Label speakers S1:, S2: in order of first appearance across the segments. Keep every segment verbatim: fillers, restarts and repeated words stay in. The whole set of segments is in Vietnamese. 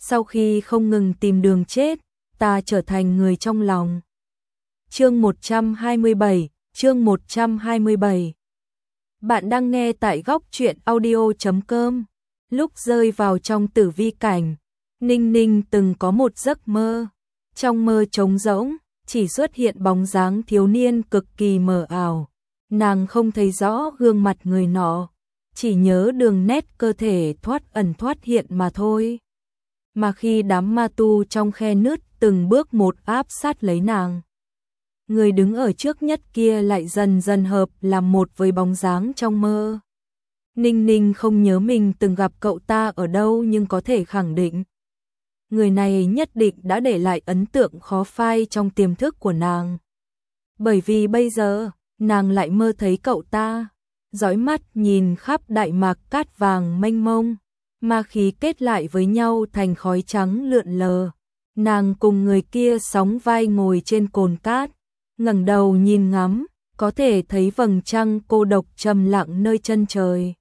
S1: sau khi không ngừng tìm đường chết, ta trở thành người trong lòng. Chương một trăm hai mươi bảy, chương một trăm hai mươi bảy. Bạn đang nghe tại góc truyện audio chấm com. Lúc rơi vào trong tử vi cảnh, Ninh Ninh từng có một giấc mơ. Trong mơ trống rỗng, chỉ xuất hiện bóng dáng thiếu niên cực kỳ mờ ảo. Nàng không thấy rõ gương mặt người nọ, chỉ nhớ đường nét cơ thể thoát ẩn thoát hiện mà thôi. Mà khi đám ma tu trong khe nứt từng bước một áp sát lấy nàng, người đứng ở trước nhất kia lại dần dần hợp làm một với bóng dáng trong mơ. Ninh Ninh không nhớ mình từng gặp cậu ta ở đâu, nhưng có thể khẳng định người này nhất định đã để lại ấn tượng khó phai trong tiềm thức của nàng. Bởi vì bây giờ, nàng lại mơ thấy cậu ta, dõi mắt nhìn khắp đại mạc cát vàng mênh mông, ma khí kết lại với nhau thành khói trắng lượn lờ. Nàng cùng người kia sóng vai ngồi trên cồn cát, ngẩng đầu nhìn ngắm, có thể thấy vầng trăng cô độc trầm lặng nơi chân trời.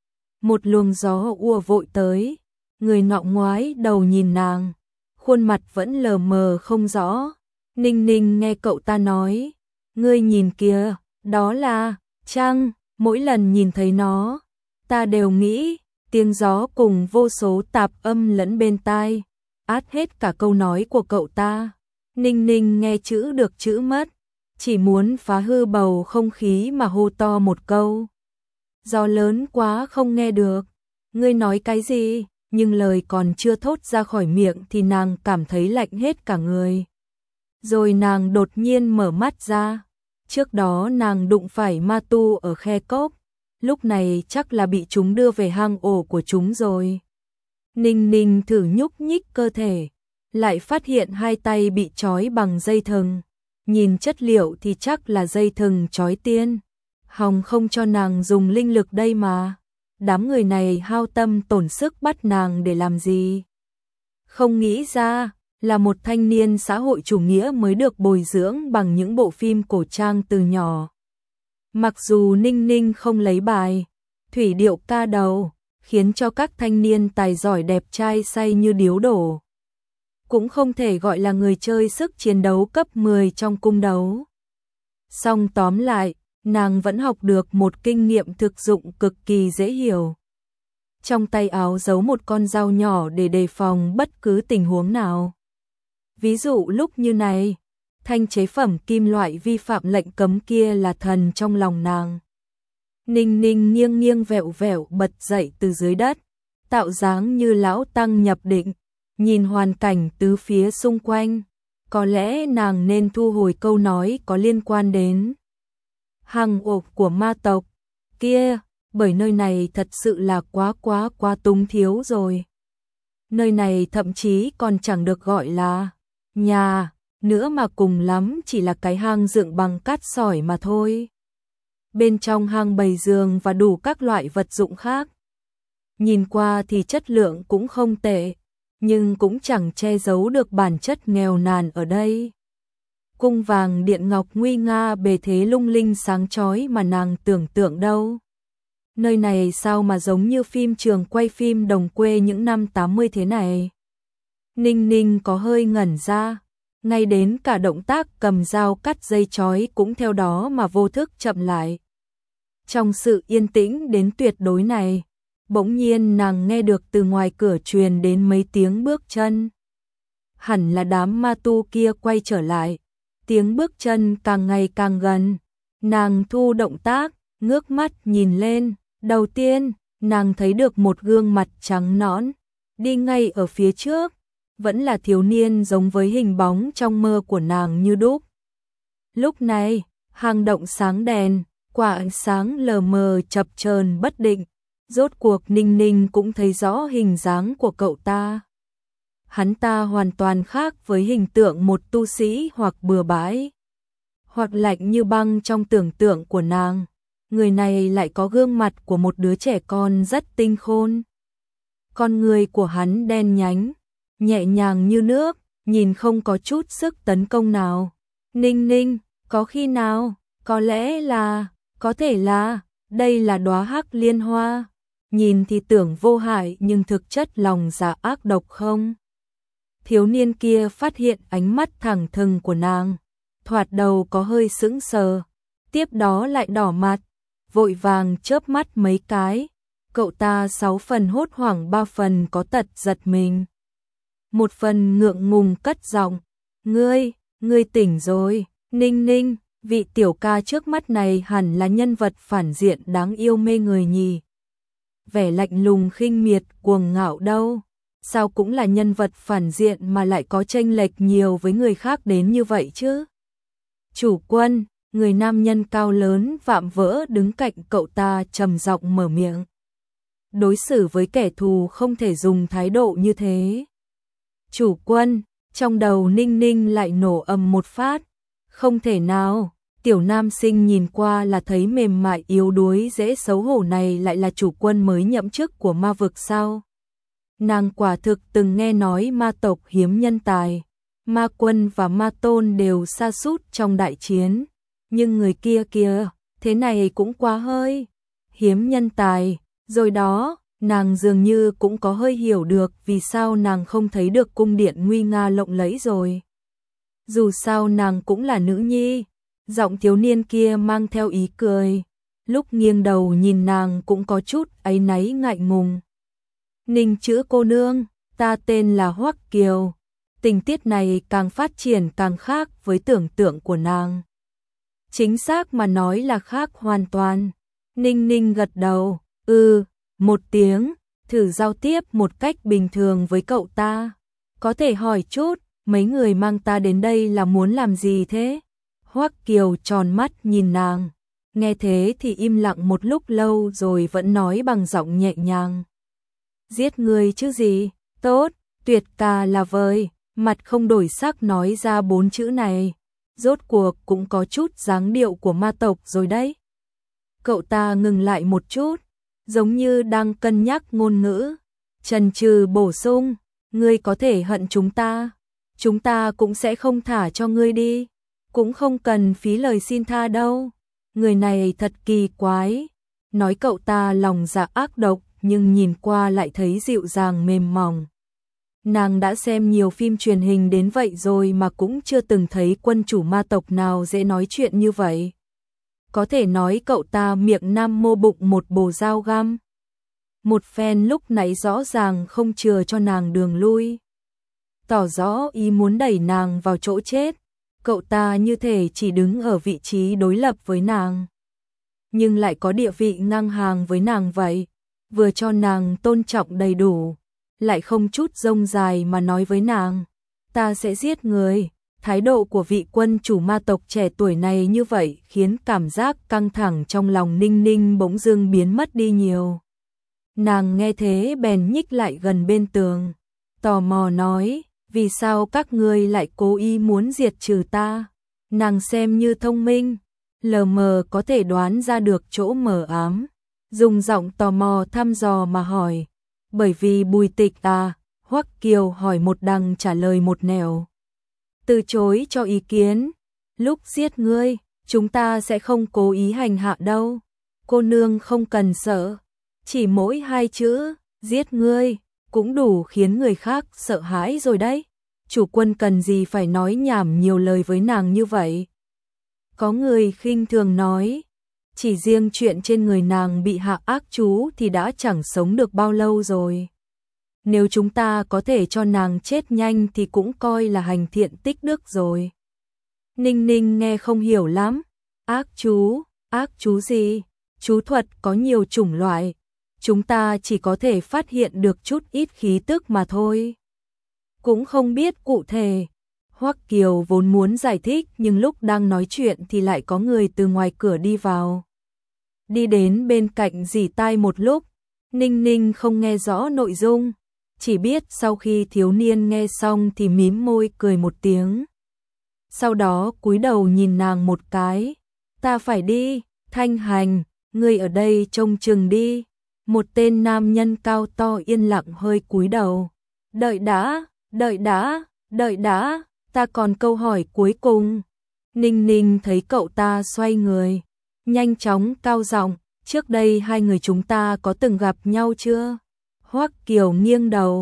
S1: Một luồng gió ùa vội tới, người nọ ngoái đầu nhìn nàng, khuôn mặt vẫn lờ mờ không rõ. Ninh Ninh nghe cậu ta nói, ngươi nhìn kìa, đó là trăng. Mỗi lần nhìn thấy nó, ta đều nghĩ, tiếng gió cùng vô số tạp âm lẫn bên tai, át hết cả câu nói của cậu ta. Ninh Ninh nghe chữ được chữ mất, chỉ muốn phá hư bầu không khí mà hô to một câu. Gió lớn quá không nghe được, ngươi nói cái gì? Nhưng lời còn chưa thốt ra khỏi miệng thì nàng cảm thấy lạnh hết cả người. Rồi nàng đột nhiên mở mắt ra. Trước đó nàng đụng phải ma tu ở khe cốc, lúc này chắc là bị chúng đưa về hang ổ của chúng rồi. Ninh Ninh thử nhúc nhích cơ thể, lại phát hiện hai tay bị trói bằng dây thừng. Nhìn chất liệu thì chắc là dây thừng trói tiên. Hòng không cho nàng dùng linh lực đây mà. Đám người này hao tâm tổn sức bắt nàng để làm gì? Không nghĩ ra là một thanh niên xã hội chủ nghĩa mới được bồi dưỡng bằng những bộ phim cổ trang từ nhỏ. Mặc dù Ninh Ninh không lấy bài, thủy điệu ca đầu, khiến cho các thanh niên tài giỏi đẹp trai say như điếu đổ. Cũng không thể gọi là người chơi sức chiến đấu cấp mười trong cung đấu. Song tóm lại, nàng vẫn học được một kinh nghiệm thực dụng cực kỳ dễ hiểu. Trong tay áo giấu một con dao nhỏ để đề phòng bất cứ tình huống nào. Ví dụ lúc như này, thanh chế phẩm kim loại vi phạm lệnh cấm kia là thần trong lòng nàng. Ninh Ninh nghiêng nghiêng vẹo vẹo bật dậy từ dưới đất, tạo dáng như lão tăng nhập định, nhìn hoàn cảnh tứ phía xung quanh. Có lẽ nàng nên thu hồi câu nói có liên quan đến hang ổ của ma tộc kia, bởi nơi này thật sự là quá quá quá túng thiếu rồi. Nơi này thậm chí còn chẳng được gọi là nhà nữa mà cùng lắm chỉ là cái hang dựng bằng cát sỏi mà thôi. Bên trong hang bày giường và đủ các loại vật dụng khác. Nhìn qua thì chất lượng cũng không tệ, nhưng cũng chẳng che giấu được bản chất nghèo nàn ở đây. Cung vàng điện ngọc nguy nga bề thế lung linh sáng chói mà nàng tưởng tượng đâu. Nơi này sao mà giống như phim trường quay phim đồng quê những năm tám mươi thế này? Ninh Ninh có hơi ngẩn ra, ngay đến cả động tác cầm dao cắt dây chói cũng theo đó mà vô thức chậm lại. Trong sự yên tĩnh đến tuyệt đối này, bỗng nhiên nàng nghe được từ ngoài cửa truyền đến mấy tiếng bước chân. Hẳn là đám ma tu kia quay trở lại. Tiếng bước chân càng ngày càng gần. Nàng thu động tác, ngước mắt nhìn lên. Đầu tiên, nàng thấy được một gương mặt trắng nõn, đi ngay ở phía trước. Vẫn là thiếu niên giống với hình bóng trong mơ của nàng như đúc. Lúc này, hang động sáng đèn, quả ánh sáng lờ mờ chập chờn bất định. Rốt cuộc Ninh Ninh cũng thấy rõ hình dáng của cậu ta. Hắn ta hoàn toàn khác với hình tượng một tu sĩ hoặc bừa bãi, hoặc lạnh như băng trong tưởng tượng của nàng. Người này lại có gương mặt của một đứa trẻ con rất tinh khôn. Con người của hắn đen nhánh, nhẹ nhàng như nước, nhìn không có chút sức tấn công nào. Ninh Ninh, có khi nào, có lẽ là, có thể là, đây là đóa hắc liên hoa. Nhìn thì tưởng vô hại nhưng thực chất lòng dạ ác độc không? Thiếu niên kia phát hiện ánh mắt thẳng thừng của nàng, thoạt đầu có hơi sững sờ, tiếp đó lại đỏ mặt, vội vàng chớp mắt mấy cái. Cậu ta sáu phần hốt hoảng, ba phần có tật giật mình. Một phần ngượng ngùng cất giọng, "Ngươi, ngươi tỉnh rồi." Ninh Ninh, vị tiểu ca trước mắt này hẳn là nhân vật phản diện đáng yêu mê người nhỉ. Vẻ lạnh lùng khinh miệt cuồng ngạo đâu, sao cũng là nhân vật phản diện mà lại có chênh lệch nhiều với người khác đến như vậy chứ. Chủ quân, người nam nhân cao lớn vạm vỡ đứng cạnh cậu ta trầm giọng mở miệng. Đối xử với kẻ thù không thể dùng thái độ như thế. Chủ quân, trong đầu Ninh Ninh lại nổ ầm một phát. Không thể nào, tiểu nam sinh nhìn qua là thấy mềm mại yếu đuối dễ xấu hổ này lại là chủ quân mới nhậm chức của ma vực sao? Nàng quả thực từng nghe nói ma tộc hiếm nhân tài, ma quân và ma tôn đều sa sút trong đại chiến, nhưng người kia kìa, thế này cũng quá hơi. Hiếm nhân tài, rồi đó, nàng dường như cũng có hơi hiểu được vì sao nàng không thấy được cung điện nguy nga lộng lẫy rồi. Dù sao nàng cũng là nữ nhi. Giọng thiếu niên kia mang theo ý cười, lúc nghiêng đầu nhìn nàng cũng có chút áy náy ngại ngùng. Ninh chữ cô nương, ta tên là Hoắc Kiều. Tình tiết này càng phát triển càng khác với tưởng tượng của nàng. Chính xác mà nói là khác hoàn toàn. Ninh Ninh gật đầu, ừ, một tiếng, thử giao tiếp một cách bình thường với cậu ta. Có thể hỏi chút, mấy người mang ta đến đây là muốn làm gì thế? Hoắc Kiều tròn mắt nhìn nàng, nghe thế thì im lặng một lúc lâu rồi vẫn nói bằng giọng nhẹ nhàng. Giết người chứ gì, tốt, tuyệt ca là vời, mặt không đổi sắc nói ra bốn chữ này, rốt cuộc cũng có chút dáng điệu của ma tộc rồi đấy. Cậu ta ngừng lại một chút, giống như đang cân nhắc ngôn ngữ, chần chừ bổ sung, ngươi có thể hận chúng ta, chúng ta cũng sẽ không thả cho ngươi đi. Cũng không cần phí lời xin tha đâu. Người này thật kỳ quái. Nói cậu ta lòng dạ ác độc nhưng nhìn qua lại thấy dịu dàng mềm mỏng. Nàng đã xem nhiều phim truyền hình đến vậy rồi mà cũng chưa từng thấy quân chủ ma tộc nào dễ nói chuyện như vậy. Có thể nói cậu ta miệng nam mô bụng một bồ dao găm. Một phen lúc nãy rõ ràng không chừa cho nàng đường lui. Tỏ rõ ý muốn đẩy nàng vào chỗ chết. Cậu ta như thể chỉ đứng ở vị trí đối lập với nàng, nhưng lại có địa vị ngang hàng với nàng vậy, vừa cho nàng tôn trọng đầy đủ, lại không chút rông dài mà nói với nàng, ta sẽ giết người. Thái độ của vị quân chủ ma tộc trẻ tuổi này như vậy khiến cảm giác căng thẳng trong lòng Ninh Ninh bỗng dưng biến mất đi nhiều. Nàng nghe thế bèn nhích lại gần bên tường, tò mò nói, vì sao các ngươi lại cố ý muốn diệt trừ ta? Nàng xem như thông minh, lờ mờ có thể đoán ra được chỗ mờ ám, dùng giọng tò mò thăm dò mà hỏi, bởi vì Bùi Tịch à? Hoắc Kiều hỏi một đằng trả lời một nẻo, từ chối cho ý kiến. Lúc giết ngươi, chúng ta sẽ không cố ý hành hạ đâu, cô nương không cần sợ, chỉ mỗi hai chữ, giết ngươi, cũng đủ khiến người khác sợ hãi rồi đấy. Chủ quân cần gì phải nói nhảm nhiều lời với nàng như vậy. Có người khinh thường nói, chỉ riêng chuyện trên người nàng bị hạ ác chú thì đã chẳng sống được bao lâu rồi. Nếu chúng ta có thể cho nàng chết nhanh thì cũng coi là hành thiện tích đức rồi. Ninh Ninh nghe không hiểu lắm. Ác chú, ác chú gì? Chú thuật có nhiều chủng loại. Chúng ta chỉ có thể phát hiện được chút ít khí tức mà thôi. Cũng không biết cụ thể. Hoắc Kiều vốn muốn giải thích nhưng lúc đang nói chuyện thì lại có người từ ngoài cửa đi vào. Đi đến bên cạnh dỉ tai một lúc, Ninh Ninh không nghe rõ nội dung, chỉ biết sau khi thiếu niên nghe xong thì mím môi cười một tiếng. Sau đó cúi đầu nhìn nàng một cái, ta phải đi, Thanh Hành, ngươi ở đây trông chừng đi. Một tên nam nhân cao to yên lặng hơi cúi đầu. Đợi đã, đợi đã, đợi đã, ta còn câu hỏi cuối cùng. Ninh Ninh thấy cậu ta xoay người, nhanh chóng cao giọng, trước đây hai người chúng ta có từng gặp nhau chưa? Hoắc Kiều nghiêng đầu,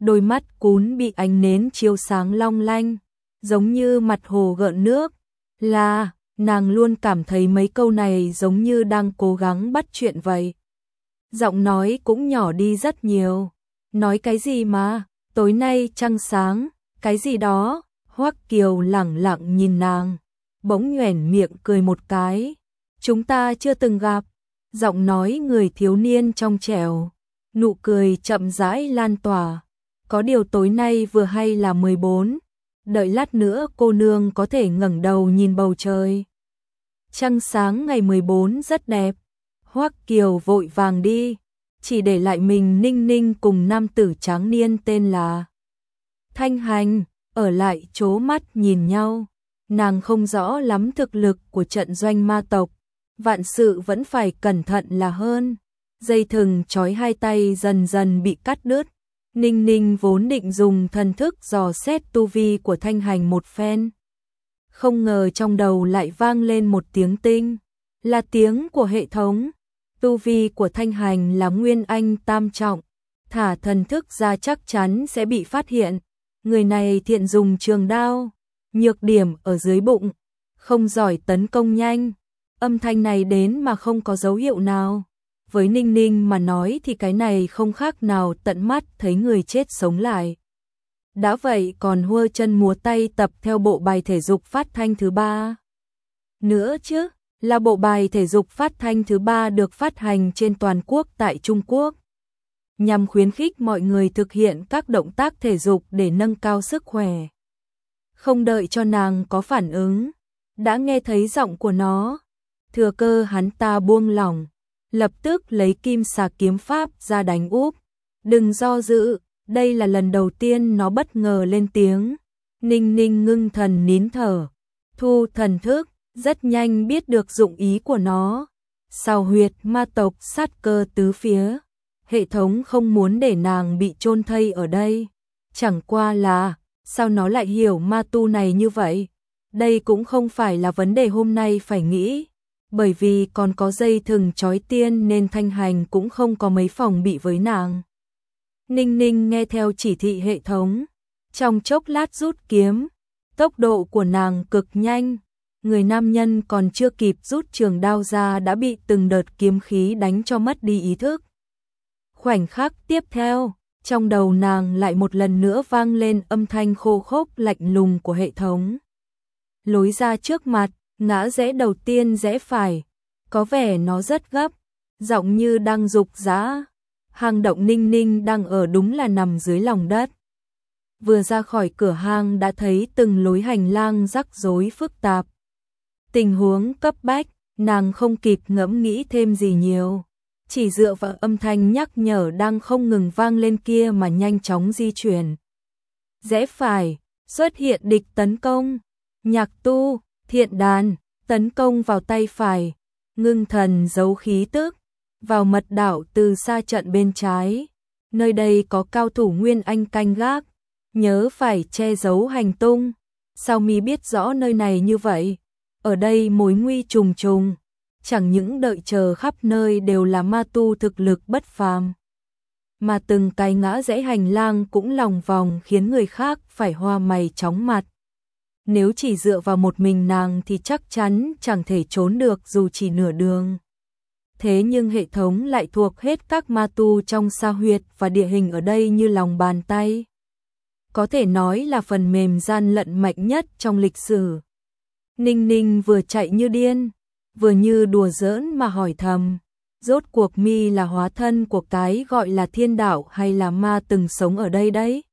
S1: đôi mắt cún bị ánh nến chiếu sáng long lanh, giống như mặt hồ gợn nước. Là, nàng luôn cảm thấy mấy câu này giống như đang cố gắng bắt chuyện vậy. Giọng nói cũng nhỏ đi rất nhiều. Nói cái gì mà, tối nay trăng sáng, cái gì đó. Hoắc Kiều lẳng lặng nhìn nàng, bỗng nhoẻn miệng cười một cái. Chúng ta chưa từng gặp. Giọng nói người thiếu niên trong trẻo, nụ cười chậm rãi lan tỏa. Có điều tối nay vừa hay là mười bốn, đợi lát nữa cô nương có thể ngẩng đầu nhìn bầu trời. Trăng sáng ngày mười bốn rất đẹp. Hoắc Kiều vội vàng đi, chỉ để lại mình Ninh Ninh cùng nam tử tráng niên tên là Thanh Hành, ở lại chố mắt nhìn nhau. Nàng không rõ lắm thực lực của trận doanh ma tộc, vạn sự vẫn phải cẩn thận là hơn. Dây thừng trói hai tay dần dần bị cắt đứt. Ninh Ninh vốn định dùng thần thức dò xét tu vi của Thanh Hành một phen. Không ngờ trong đầu lại vang lên một tiếng tinh, là tiếng của hệ thống. Tu vi của Thanh Hành là Nguyên Anh tam trọng, thả thần thức ra chắc chắn sẽ bị phát hiện. Người này thiện dùng trường đao, nhược điểm ở dưới bụng, không giỏi tấn công nhanh. Âm thanh này đến mà không có dấu hiệu nào. Với Ninh Ninh mà nói thì cái này không khác nào tận mắt thấy người chết sống lại. Đã vậy còn hua chân múa tay tập theo bộ bài thể dục phát thanh thứ ba. Nữa chứ, là bộ bài thể dục phát thanh thứ ba được phát hành trên toàn quốc tại Trung Quốc, nhằm khuyến khích mọi người thực hiện các động tác thể dục để nâng cao sức khỏe. Không đợi cho nàng có phản ứng, đã nghe thấy giọng của nó. Thừa cơ hắn ta buông lỏng, lập tức lấy kim xà kiếm pháp ra đánh úp. Đừng do dự, đây là lần đầu tiên nó bất ngờ lên tiếng. Ninh Ninh ngưng thần nín thở, thu thần thức, rất nhanh biết được dụng ý của nó. Sao huyệt ma tộc sát cơ tứ phía. Hệ thống không muốn để nàng bị chôn thây ở đây. Chẳng qua là, sao nó lại hiểu ma tu này như vậy? Đây cũng không phải là vấn đề hôm nay phải nghĩ. Bởi vì còn có dây thừng trói tiên nên Thanh Hành cũng không có mấy phòng bị với nàng. Ninh Ninh nghe theo chỉ thị hệ thống, trong chốc lát rút kiếm. Tốc độ của nàng cực nhanh. Người nam nhân còn chưa kịp rút trường đao ra đã bị từng đợt kiếm khí đánh cho mất đi ý thức. Khoảnh khắc tiếp theo, trong đầu nàng lại một lần nữa vang lên âm thanh khô khốc lạnh lùng của hệ thống. Lối ra trước mặt, ngã rẽ đầu tiên rẽ phải, có vẻ nó rất gấp, giọng như đang dục dã. Hang động Ninh Ninh đang ở đúng là nằm dưới lòng đất. Vừa ra khỏi cửa hang đã thấy từng lối hành lang rắc rối phức tạp. Tình huống cấp bách, nàng không kịp ngẫm nghĩ thêm gì nhiều, chỉ dựa vào âm thanh nhắc nhở đang không ngừng vang lên kia mà nhanh chóng di chuyển. Rẽ phải, xuất hiện địch tấn công. Nhạc tu, thiện đàn, tấn công vào tay phải. Ngưng thần giấu khí tức, vào mật đảo từ xa trận bên trái. Nơi đây có cao thủ Nguyên Anh canh gác, nhớ phải che giấu hành tung. Sao mi biết rõ nơi này như vậy? Ở đây mối nguy trùng trùng, chẳng những đợi chờ khắp nơi đều là ma tu thực lực bất phàm, mà từng cái ngã rẽ hành lang cũng lòng vòng khiến người khác phải hoa mày chóng mặt. Nếu chỉ dựa vào một mình nàng thì chắc chắn chẳng thể trốn được dù chỉ nửa đường. Thế nhưng hệ thống lại thuộc hết các ma tu trong sa huyệt và địa hình ở đây như lòng bàn tay. Có thể nói là phần mềm gian lận mạnh nhất trong lịch sử. Ninh Ninh vừa chạy như điên, vừa như đùa giỡn mà hỏi thầm, rốt cuộc mi là hóa thân của cái gọi là thiên đạo hay là ma từng sống ở đây đấy?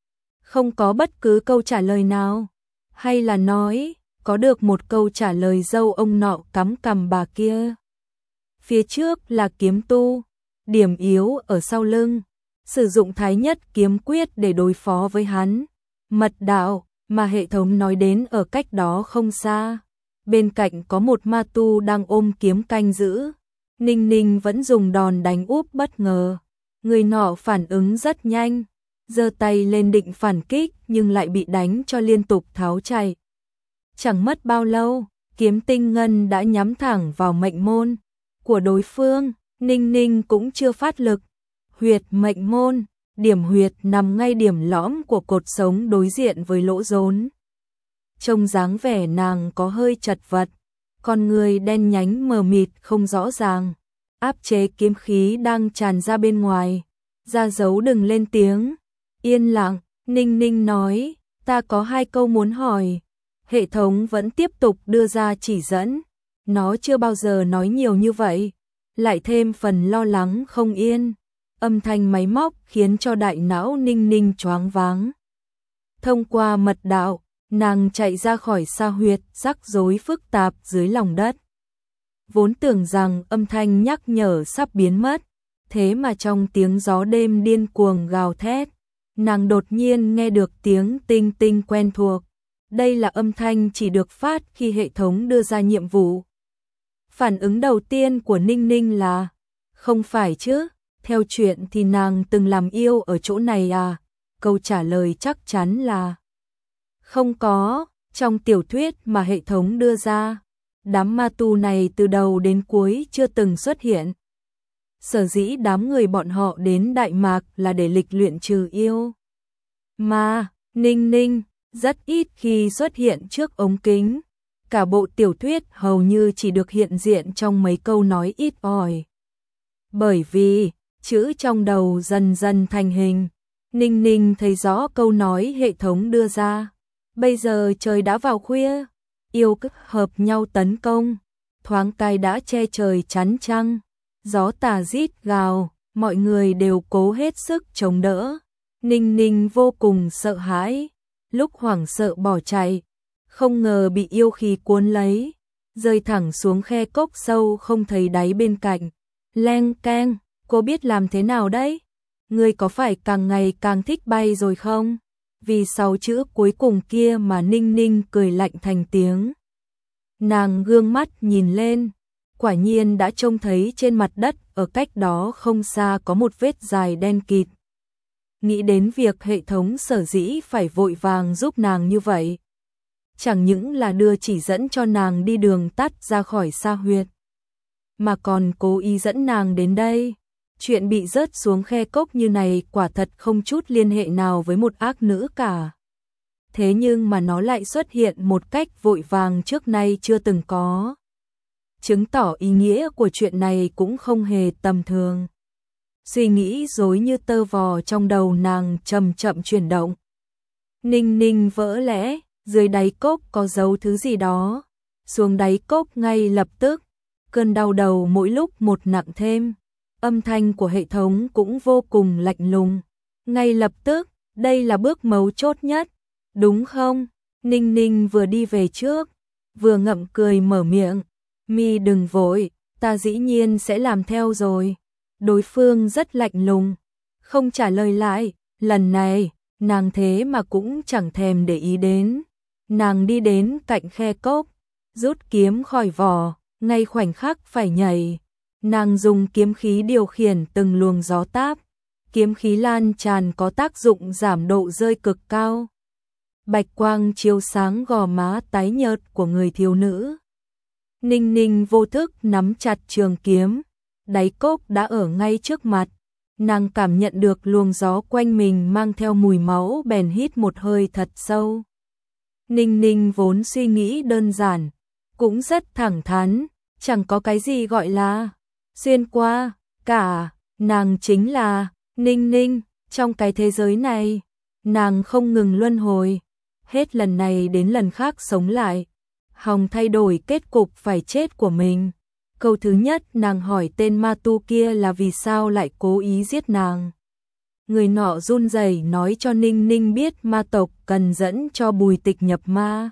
S1: Không có bất cứ câu trả lời nào, hay là nói, có được một câu trả lời dâu ông nọ cắm cằm bà kia. Phía trước là kiếm tu, điểm yếu ở sau lưng, sử dụng thái nhất kiếm quyết để đối phó với hắn. Mật đạo mà hệ thống nói đến ở cách đó không xa, bên cạnh có một ma tu đang ôm kiếm canh giữ. Ninh Ninh vẫn dùng đòn đánh úp bất ngờ, người nọ phản ứng rất nhanh, giơ tay lên định phản kích nhưng lại bị đánh cho liên tục tháo chạy. Chẳng mất bao lâu, kiếm tinh ngân đã nhắm thẳng vào mệnh môn của đối phương. Ninh Ninh cũng chưa phát lực, huyệt mệnh môn điểm huyệt nằm ngay điểm lõm của cột sống đối diện với lỗ rốn. Trông dáng vẻ nàng có hơi chật vật, con người đen nhánh mờ mịt không rõ ràng, áp chế kiếm khí đang tràn ra bên ngoài. Ra dấu đừng lên tiếng. Yên lặng, Ninh Ninh nói, ta có hai câu muốn hỏi. Hệ thống vẫn tiếp tục đưa ra chỉ dẫn. Nó chưa bao giờ nói nhiều như vậy, lại thêm phần lo lắng không yên. Âm thanh máy móc khiến cho đại não Ninh Ninh choáng váng. Thông qua mật đạo, nàng chạy ra khỏi sa huyệt rắc rối phức tạp dưới lòng đất. Vốn tưởng rằng âm thanh nhắc nhở sắp biến mất, thế mà trong tiếng gió đêm điên cuồng gào thét, nàng đột nhiên nghe được tiếng tinh tinh quen thuộc. Đây là âm thanh chỉ được phát khi hệ thống đưa ra nhiệm vụ. Phản ứng đầu tiên của Ninh Ninh là, không phải chứ, theo chuyện thì nàng từng làm yêu ở chỗ này à? Câu trả lời chắc chắn là không có. Trong tiểu thuyết mà hệ thống đưa ra, đám ma tu này từ đầu đến cuối chưa từng xuất hiện. Sở dĩ đám người bọn họ đến Đại Mạc là để lịch luyện trừ yêu ma. Ninh Ninh rất ít khi xuất hiện trước ống kính. Cả bộ tiểu thuyết hầu như chỉ được hiện diện trong mấy câu nói ít ỏi. Bởi vì chữ trong đầu dần dần thành hình, Ninh Ninh thấy rõ câu nói hệ thống đưa ra. Bây giờ trời đã vào khuya, yêu cực hợp nhau tấn công, thoáng cái đã che trời chắn trăng, gió tà rít gào, mọi người đều cố hết sức chống đỡ. Ninh Ninh vô cùng sợ hãi, lúc hoảng sợ bỏ chạy, không ngờ bị yêu khí cuốn lấy, rơi thẳng xuống khe cốc sâu không thấy đáy bên cạnh. Leng keng, cô biết làm thế nào đấy? Ngươi có phải càng ngày càng thích bay rồi không? Vì sau chữ cuối cùng kia mà Ninh Ninh cười lạnh thành tiếng. Nàng gương mắt nhìn lên, quả nhiên đã trông thấy trên mặt đất ở cách đó không xa có một vết dài đen kịt. Nghĩ đến việc hệ thống sở dĩ phải vội vàng giúp nàng như vậy, chẳng những là đưa chỉ dẫn cho nàng đi đường tắt ra khỏi sa huyệt, mà còn cố ý dẫn nàng đến đây. Chuyện bị rớt xuống khe cốc như này quả thật không chút liên hệ nào với một ác nữ cả. Thế nhưng mà nó lại xuất hiện một cách vội vàng trước nay chưa từng có, chứng tỏ ý nghĩa của chuyện này cũng không hề tầm thường. Suy nghĩ rối như tơ vò trong đầu nàng chậm chậm chuyển động. Ninh Ninh vỡ lẽ, dưới đáy cốc có giấu thứ gì đó. Xuống đáy cốc ngay lập tức, cơn đau đầu mỗi lúc một nặng thêm. Âm thanh của hệ thống cũng vô cùng lạnh lùng. Ngay lập tức, đây là bước mấu chốt nhất, đúng không? Ninh Ninh vừa đi về trước, vừa ngậm cười mở miệng. Mi đừng vội, ta dĩ nhiên sẽ làm theo rồi. Đối phương rất lạnh lùng, không trả lời lại. Lần này, nàng thế mà cũng chẳng thèm để ý đến. Nàng đi đến cạnh khe cốc, rút kiếm khỏi vỏ, ngay khoảnh khắc phải nhảy. Nàng dùng kiếm khí điều khiển từng luồng gió táp. Kiếm khí lan tràn có tác dụng giảm độ rơi cực cao. Bạch quang chiếu sáng gò má tái nhợt của người thiếu nữ. Ninh Ninh vô thức nắm chặt trường kiếm. Đáy cốc đã ở ngay trước mặt. Nàng cảm nhận được luồng gió quanh mình mang theo mùi máu, bèn hít một hơi thật sâu. Ninh Ninh vốn suy nghĩ đơn giản, cũng rất thẳng thắn, chẳng có cái gì gọi là xuyên qua cả. Nàng chính là Ninh Ninh. Trong cái thế giới này, nàng không ngừng luân hồi, hết lần này đến lần khác sống lại, hòng thay đổi kết cục phải chết của mình. Câu thứ nhất nàng hỏi tên ma tu kia là vì sao lại cố ý giết nàng. Người nọ run rẩy nói cho Ninh Ninh biết ma tộc cần dẫn cho Bùi Tịch nhập ma,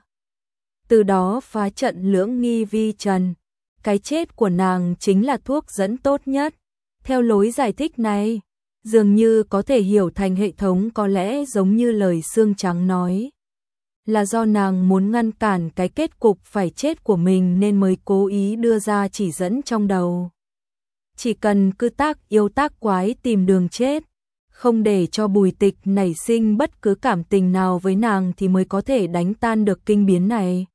S1: từ đó phá trận lưỡng nghi vi trần. Cái chết của nàng chính là thuốc dẫn tốt nhất. Theo lối giải thích này, dường như có thể hiểu thành hệ thống có lẽ giống như lời xương trắng nói, là do nàng muốn ngăn cản cái kết cục phải chết của mình nên mới cố ý đưa ra chỉ dẫn trong đầu. Chỉ cần cứ tác yêu tác quái tìm đường chết, không để cho Bùi Tịch nảy sinh bất cứ cảm tình nào với nàng thì mới có thể đánh tan được kinh biến này.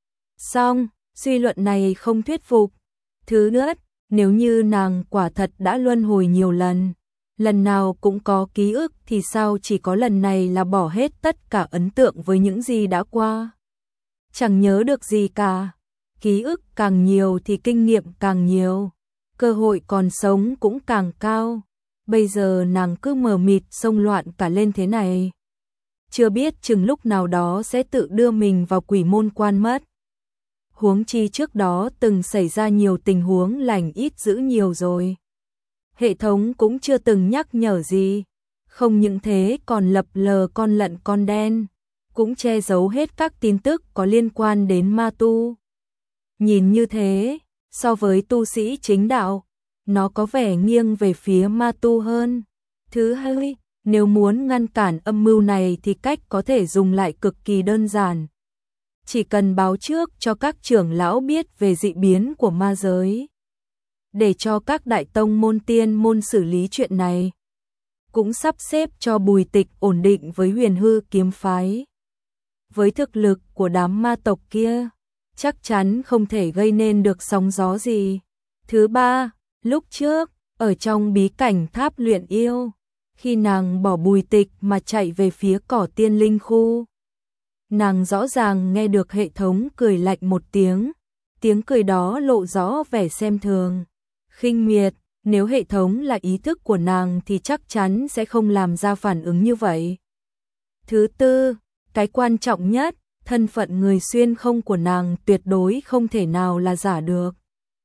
S1: Song, suy luận này không thuyết phục. Thứ nữa, nếu như nàng quả thật đã luân hồi nhiều lần, lần nào cũng có ký ức thì sao chỉ có lần này là bỏ hết tất cả ấn tượng với những gì đã qua. Chẳng nhớ được gì cả. Ký ức càng nhiều thì kinh nghiệm càng nhiều, cơ hội còn sống cũng càng cao. Bây giờ nàng cứ mờ mịt xông loạn cả lên thế này. Chưa biết chừng lúc nào đó sẽ tự đưa mình vào quỷ môn quan mất. Huống chi trước đó từng xảy ra nhiều tình huống lành ít dữ nhiều rồi. Hệ thống cũng chưa từng nhắc nhở gì. Không những thế còn lập lờ con lận con đen, cũng che giấu hết các tin tức có liên quan đến ma tu. Nhìn như thế, so với tu sĩ chính đạo, nó có vẻ nghiêng về phía ma tu hơn. Thứ hai, nếu muốn ngăn cản âm mưu này thì cách có thể dùng lại cực kỳ đơn giản. Chỉ cần báo trước cho các trưởng lão biết về dị biến của ma giới, để cho các đại tông môn tiên môn xử lý chuyện này. Cũng sắp xếp cho Bùi Tịch ổn định với Huyền Hư kiếm phái. Với thực lực của đám ma tộc kia, chắc chắn không thể gây nên được sóng gió gì. Thứ ba, lúc trước, ở trong bí cảnh tháp luyện yêu, khi nàng bỏ Bùi Tịch mà chạy về phía cỏ tiên linh khu, nàng rõ ràng nghe được hệ thống cười lạnh một tiếng, tiếng cười đó lộ rõ vẻ xem thường, khinh miệt. Nếu hệ thống là ý thức của nàng thì chắc chắn sẽ không làm ra phản ứng như vậy. Thứ tư, cái quan trọng nhất, thân phận người xuyên không của nàng tuyệt đối không thể nào là giả được.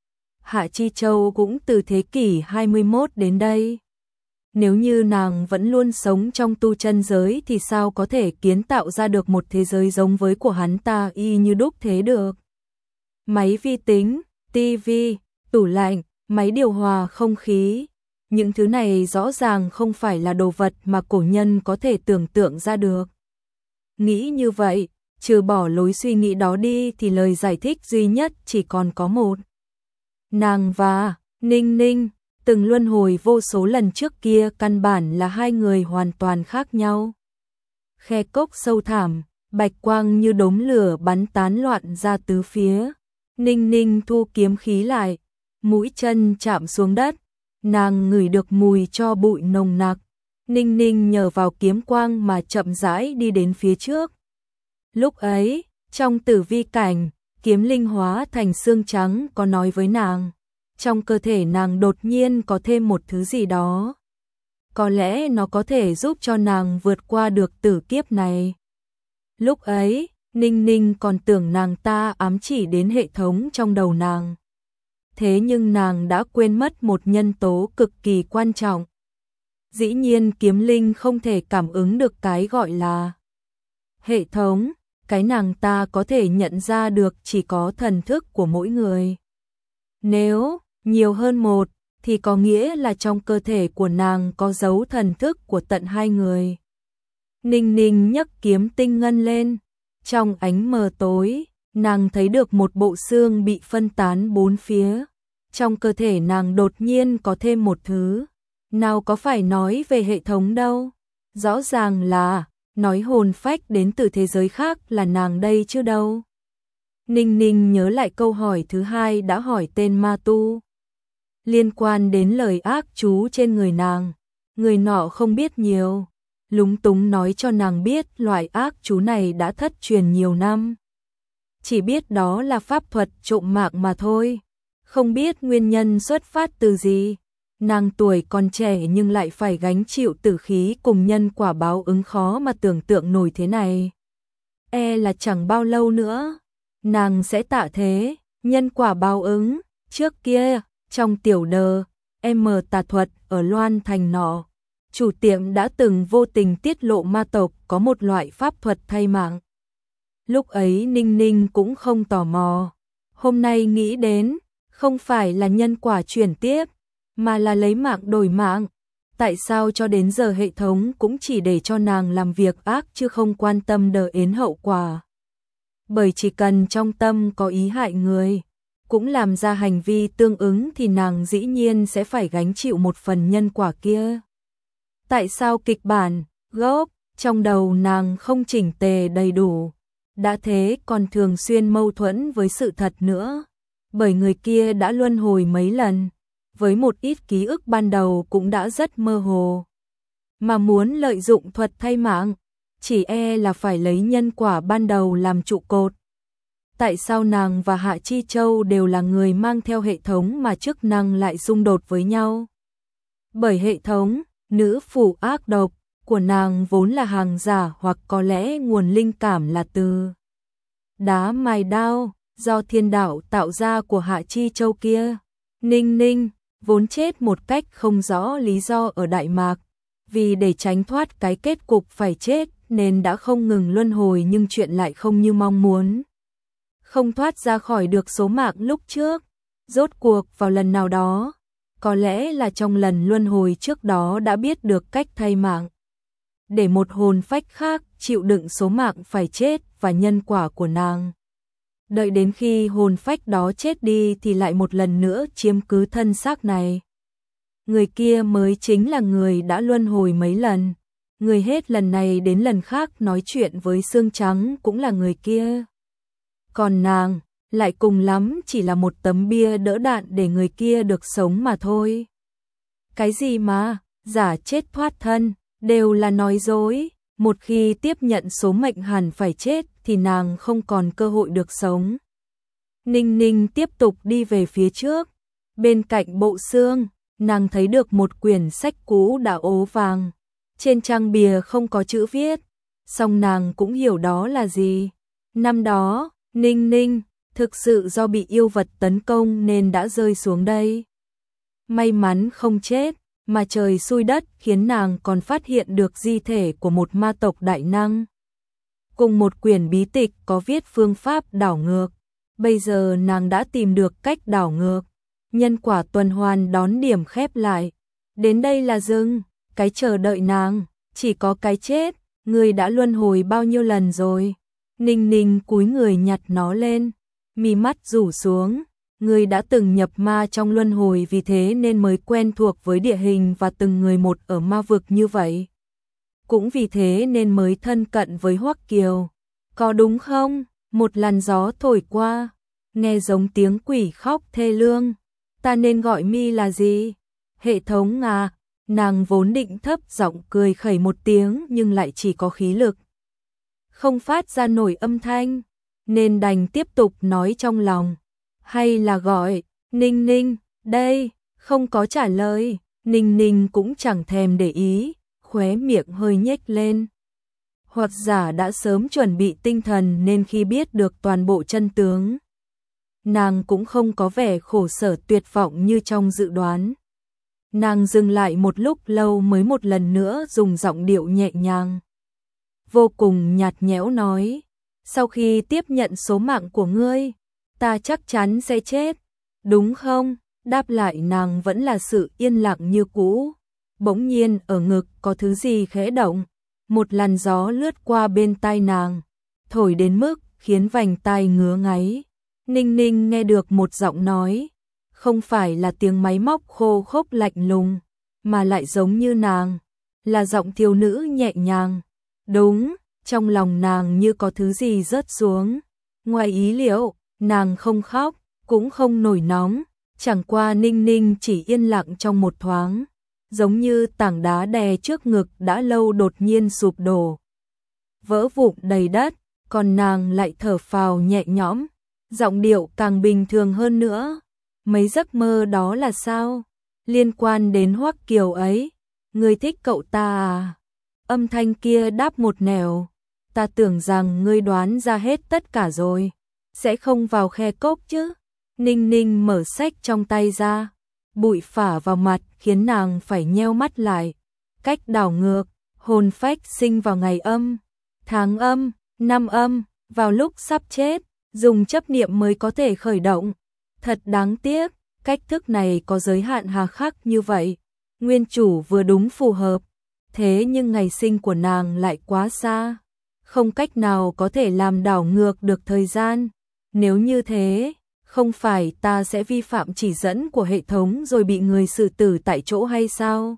S1: Hạ Chi Châu cũng từ thế kỷ hai mươi mốt đến đây. Nếu như nàng vẫn luôn sống trong tu chân giới thì sao có thể kiến tạo ra được một thế giới giống với của hắn ta y như đúc thế được. Máy vi tính, tivi, tủ lạnh, máy điều hòa không khí, những thứ này rõ ràng không phải là đồ vật mà cổ nhân có thể tưởng tượng ra được. Nghĩ như vậy, trừ bỏ lối suy nghĩ đó đi thì lời giải thích duy nhất chỉ còn có một. Nàng và Ninh Ninh, từng luân hồi vô số lần trước kia căn bản là hai người hoàn toàn khác nhau. Khe cốc sâu thẳm, bạch quang như đốm lửa bắn tán loạn ra tứ phía. Ninh Ninh thu kiếm khí lại, mũi chân chạm xuống đất, nàng ngửi được mùi tro bụi nồng nặc. Ninh Ninh nhờ vào kiếm quang mà chậm rãi đi đến phía trước. Lúc ấy, trong tử vi cảnh, kiếm linh hóa thành xương trắng có nói với nàng, trong cơ thể nàng đột nhiên có thêm một thứ gì đó. Có lẽ nó có thể giúp cho nàng vượt qua được tử kiếp này. Lúc ấy, Ninh Ninh còn tưởng nàng ta ám chỉ đến hệ thống trong đầu nàng. Thế nhưng nàng đã quên mất một nhân tố cực kỳ quan trọng. Dĩ nhiên kiếm linh không thể cảm ứng được cái gọi là hệ thống, cái nàng ta có thể nhận ra được chỉ có thần thức của mỗi người. Nếu nhiều hơn một, thì có nghĩa là trong cơ thể của nàng có dấu thần thức của tận hai người. Ninh Ninh nhấc kiếm tinh ngân lên, trong ánh mờ tối, nàng thấy được một bộ xương bị phân tán bốn phía. Trong cơ thể nàng đột nhiên có thêm một thứ, nào có phải nói về hệ thống đâu. Rõ ràng là, nói hồn phách đến từ thế giới khác là nàng đây chứ đâu. Ninh Ninh nhớ lại câu hỏi thứ hai đã hỏi tên ma tu. Liên quan đến lời ác chú trên người nàng, người nọ không biết nhiều. Lúng túng nói cho nàng biết loại ác chú này đã thất truyền nhiều năm. Chỉ biết đó là pháp thuật trộm mạng mà thôi. Không biết nguyên nhân xuất phát từ gì. Nàng tuổi còn trẻ nhưng lại phải gánh chịu tử khí cùng nhân quả báo ứng khó mà tưởng tượng nổi thế này. E là chẳng bao lâu nữa, nàng sẽ tạ thế. Nhân quả báo ứng, trước kia, trong tiểu đờ, em tà thuật ở Loan Thành nọ, chủ tiệm đã từng vô tình tiết lộ ma tộc có một loại pháp thuật thay mạng. Lúc ấy Ninh Ninh cũng không tò mò. Hôm nay nghĩ đến, không phải là nhân quả chuyển tiếp, mà là lấy mạng đổi mạng. Tại sao cho đến giờ hệ thống cũng chỉ để cho nàng làm việc ác chứ không quan tâm đờ ến hậu quả? Bởi chỉ cần trong tâm có ý hại người, cũng làm ra hành vi tương ứng thì nàng dĩ nhiên sẽ phải gánh chịu một phần nhân quả kia. Tại sao kịch bản, gốc, trong đầu nàng không chỉnh tề đầy đủ? Đã thế còn thường xuyên mâu thuẫn với sự thật nữa. Bởi người kia đã luân hồi mấy lần, với một ít ký ức ban đầu cũng đã rất mơ hồ. Mà muốn lợi dụng thuật thay mạng, chỉ e là phải lấy nhân quả ban đầu làm trụ cột. Tại sao nàng và Hạ Chi Châu đều là người mang theo hệ thống mà chức năng lại xung đột với nhau? Bởi hệ thống, nữ phủ ác độc, của nàng vốn là hàng giả hoặc có lẽ nguồn linh cảm là từ đá mài đao, do thiên đạo tạo ra của Hạ Chi Châu kia. Ninh Ninh, vốn chết một cách không rõ lý do ở Đại Mạc, vì để tránh thoát cái kết cục phải chết nên đã không ngừng luân hồi nhưng chuyện lại không như mong muốn. Không thoát ra khỏi được số mạng lúc trước, rốt cuộc vào lần nào đó, có lẽ là trong lần luân hồi trước đó đã biết được cách thay mạng. Để một hồn phách khác chịu đựng số mạng phải chết và nhân quả của nàng. Đợi đến khi hồn phách đó chết đi thì lại một lần nữa chiếm cứ thân xác này. Người kia mới chính là người đã luân hồi mấy lần. Người hết lần này đến lần khác nói chuyện với xương trắng cũng là người kia. Còn nàng, lại cùng lắm chỉ là một tấm bia đỡ đạn để người kia được sống mà thôi. Cái gì mà, giả chết thoát thân, đều là nói dối. Một khi tiếp nhận số mệnh hẳn phải chết thì nàng không còn cơ hội được sống. Ninh Ninh tiếp tục đi về phía trước. Bên cạnh bộ xương, nàng thấy được một quyển sách cũ đã ố vàng. Trên trang bìa không có chữ viết, song nàng cũng hiểu đó là gì. Năm đó, Ninh Ninh thực sự do bị yêu vật tấn công nên đã rơi xuống đây. May mắn không chết, mà trời xui đất khiến nàng còn phát hiện được di thể của một ma tộc đại năng. Cùng một quyển bí tịch có viết phương pháp đảo ngược. Bây giờ nàng đã tìm được cách đảo ngược. Nhân quả tuần hoàn đón điểm khép lại. Đến đây là dừng, cái chờ đợi nàng, chỉ có cái chết. Người đã luân hồi bao nhiêu lần rồi? Ninh Ninh cúi người nhặt nó lên, mí mắt rủ xuống. Người đã từng nhập ma trong luân hồi vì thế nên mới quen thuộc với địa hình và từng người một ở ma vực như vậy. Cũng vì thế nên mới thân cận với Hoắc Kiều. Có đúng không? Một làn gió thổi qua, nghe giống tiếng quỷ khóc thê lương. Ta nên gọi mi là gì? Hệ thống à? Nàng vốn định thấp giọng cười khẩy một tiếng nhưng lại chỉ có khí lực. Không phát ra nổi âm thanh, nên đành tiếp tục nói trong lòng. Hay là gọi, Ninh Ninh, đây, không có trả lời. Ninh Ninh cũng chẳng thèm để ý, khóe miệng hơi nhếch lên. Hoặc giả đã sớm chuẩn bị tinh thần nên khi biết được toàn bộ chân tướng, nàng cũng không có vẻ khổ sở tuyệt vọng như trong dự đoán. Nàng dừng lại một lúc lâu mới một lần nữa dùng giọng điệu nhẹ nhàng, vô cùng nhạt nhẽo nói, sau khi tiếp nhận số mạng của ngươi, ta chắc chắn sẽ chết, đúng không? Đáp lại nàng vẫn là sự yên lặng như cũ. Bỗng nhiên ở ngực có thứ gì khẽ động, một làn gió lướt qua bên tai nàng, thổi đến mức khiến vành tai ngứa ngáy. Ninh Ninh nghe được một giọng nói, không phải là tiếng máy móc khô khốc lạnh lùng, mà lại giống như nàng, là giọng thiếu nữ nhẹ nhàng. Đúng, trong lòng nàng như có thứ gì rớt xuống. Ngoài ý liệu, nàng không khóc, cũng không nổi nóng, chẳng qua Ninh Ninh chỉ yên lặng trong một thoáng, giống như tảng đá đè trước ngực đã lâu đột nhiên sụp đổ, vỡ vụn đầy đất, còn nàng lại thở phào nhẹ nhõm, giọng điệu càng bình thường hơn nữa. Mấy giấc mơ đó là sao? Liên quan đến Hoắc Kiều ấy, ngươi thích cậu ta à? Âm thanh kia đáp một nẻo, ta tưởng rằng ngươi đoán ra hết tất cả rồi, sẽ không vào khe cốc chứ? Ninh Ninh mở sách trong tay ra, bụi phả vào mặt khiến nàng phải nheo mắt lại. Cách đảo ngược, hồn phách sinh vào ngày âm, tháng âm, năm âm, vào lúc sắp chết, dùng chấp niệm mới có thể khởi động. Thật đáng tiếc, cách thức này có giới hạn hà khắc như vậy. Nguyên chủ vừa đúng phù hợp, thế nhưng ngày sinh của nàng lại quá xa, không cách nào có thể làm đảo ngược được thời gian. Nếu như thế, không phải ta sẽ vi phạm chỉ dẫn của hệ thống rồi bị người xử tử tại chỗ hay sao?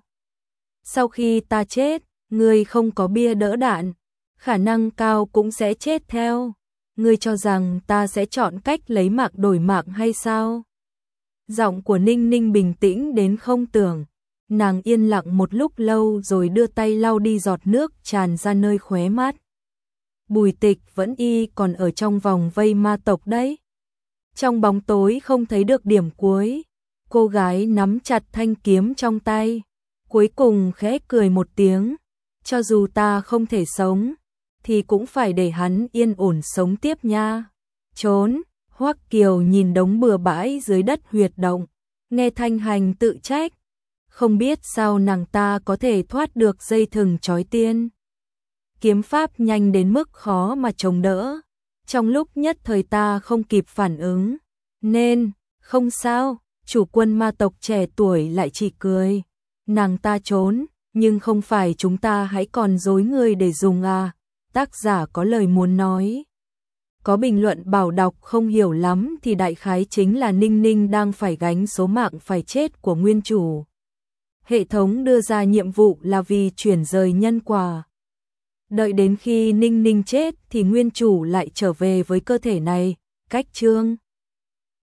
S1: Sau khi ta chết, ngươi không có bia đỡ đạn, khả năng cao cũng sẽ chết theo. Ngươi cho rằng ta sẽ chọn cách lấy mạng đổi mạng hay sao? Giọng của Ninh Ninh bình tĩnh đến không tưởng. Nàng yên lặng một lúc lâu rồi đưa tay lau đi giọt nước tràn ra nơi khóe mắt. Bùi Tịch vẫn y còn ở trong vòng vây ma tộc đấy. Trong bóng tối không thấy được điểm cuối. Cô gái nắm chặt thanh kiếm trong tay, cuối cùng khẽ cười một tiếng. Cho dù ta không thể sống, thì cũng phải để hắn yên ổn sống tiếp nha. Trốn, Hoắc Kiều nhìn đống bừa bãi dưới đất huyệt động, nghe Thanh Hành tự trách. Không biết sao nàng ta có thể thoát được dây thừng trói tiên. Kiếm pháp nhanh đến mức khó mà chống đỡ. Trong lúc nhất thời ta không kịp phản ứng. Nên, không sao, chủ quân ma tộc trẻ tuổi lại chỉ cười. Nàng ta trốn, nhưng không phải chúng ta hãy còn dối người để dùng à. Tác giả có lời muốn nói. Có bình luận bảo đọc không hiểu lắm thì đại khái chính là Ninh Ninh đang phải gánh số mạng phải chết của nguyên chủ. Hệ thống đưa ra nhiệm vụ là vì chuyển rời nhân quả. Đợi đến khi Ninh Ninh chết thì nguyên chủ lại trở về với cơ thể này. Cách chương